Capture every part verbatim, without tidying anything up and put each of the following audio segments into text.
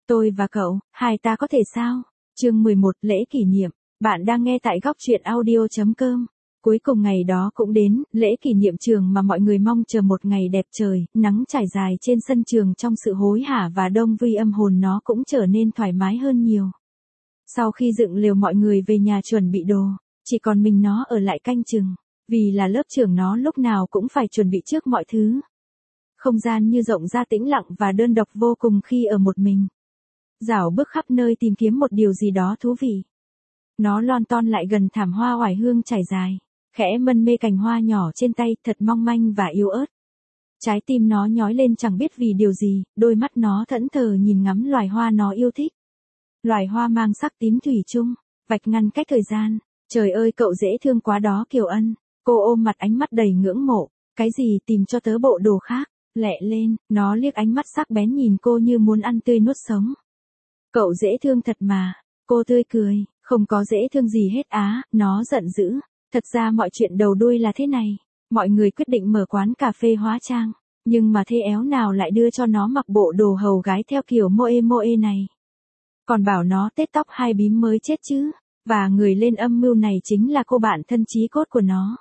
Tôi và cậu, hai ta có thể sao? Chương mười một, lễ kỷ niệm. Bạn đang nghe tại góc truyện audio chấm com. Cuối cùng ngày đó cũng đến, lễ kỷ niệm trường mà mọi người mong chờ một ngày đẹp trời, nắng trải dài trên sân trường trong sự hối hả và đông vui âm hồn nó cũng trở nên thoải mái hơn nhiều. Sau khi dựng lều mọi người về nhà chuẩn bị đồ, chỉ còn mình nó ở lại canh chừng, vì là lớp trưởng nó lúc nào cũng phải chuẩn bị trước mọi thứ. Không gian như rộng ra tĩnh lặng và đơn độc vô cùng khi ở một mình. Dảo bước khắp nơi tìm kiếm một điều gì đó thú vị. Nó lon ton lại gần thảm hoa oải hương trải dài, khẽ mân mê cành hoa nhỏ trên tay thật mong manh và yếu ớt. Trái tim nó nhói lên chẳng biết vì điều gì, đôi mắt nó thẫn thờ nhìn ngắm loài hoa nó yêu thích. Loài hoa mang sắc tím thủy chung, vạch ngăn cách thời gian. Trời ơi cậu dễ thương quá đó Kiều Ân. Cô ôm mặt ánh mắt đầy ngưỡng mộ. Cái gì tìm cho tớ bộ đồ khác. Lẹ lên, nó liếc ánh mắt sắc bén nhìn cô như muốn ăn tươi nuốt sống. Cậu dễ thương thật mà. Cô tươi cười, không có dễ thương gì hết á, nó giận dữ. Thật ra mọi chuyện đầu đuôi là thế này. Mọi người quyết định mở quán cà phê hóa trang. Nhưng mà thế éo nào lại đưa cho nó mặc bộ đồ hầu gái theo kiểu moe moe này. Còn bảo nó tết tóc hai bím mới chết chứ. Và người lên âm mưu này chính là cô bạn thân chí cốt của nó.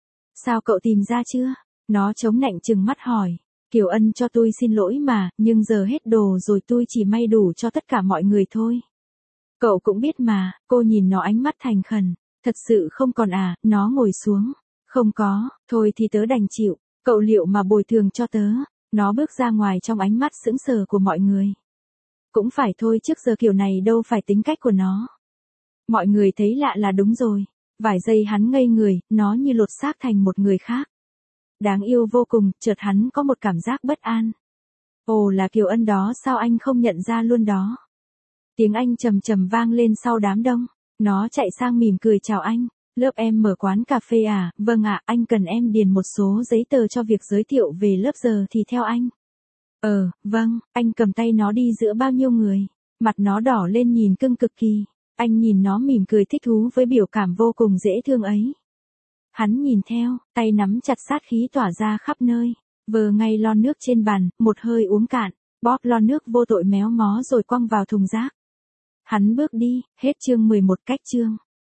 Sao cậu tìm ra chưa? Nó chống nạnh trừng mắt hỏi. Kiều Ân cho tôi xin lỗi mà, nhưng giờ hết đồ rồi tôi chỉ may đủ cho tất cả mọi người thôi. Cậu cũng biết mà, cô nhìn nó ánh mắt thành khẩn. Thật sự không còn à, nó ngồi xuống. Không có, thôi thì tớ đành chịu, cậu liệu mà bồi thường cho tớ. Nó bước ra ngoài trong ánh mắt sững sờ của mọi người. Cũng phải thôi trước giờ kiểu này đâu phải tính cách của nó. Mọi người thấy lạ là đúng rồi. Vài giây hắn ngây người, nó như lột xác thành một người khác. Đáng yêu vô cùng, chợt hắn có một cảm giác bất an. Ồ là Kiều Ân đó sao anh không nhận ra luôn đó. Tiếng anh trầm trầm vang lên sau đám đông. Nó chạy sang mỉm cười chào anh. Lớp em mở quán cà phê à, vâng ạ, anh cần em điền một số giấy tờ cho việc giới thiệu về lớp giờ thì theo anh. Ờ, vâng, anh cầm tay nó đi giữa bao nhiêu người. Mặt nó đỏ lên nhìn cưng cực kỳ. Anh nhìn nó mỉm cười thích thú với biểu cảm vô cùng dễ thương ấy. Hắn nhìn theo, tay nắm chặt sát khí tỏa ra khắp nơi. Vờ ngay lon nước trên bàn, một hơi uống cạn, bóp lon nước vô tội méo mó rồi quăng vào thùng rác. Hắn bước đi, hết chương mười một cách chương.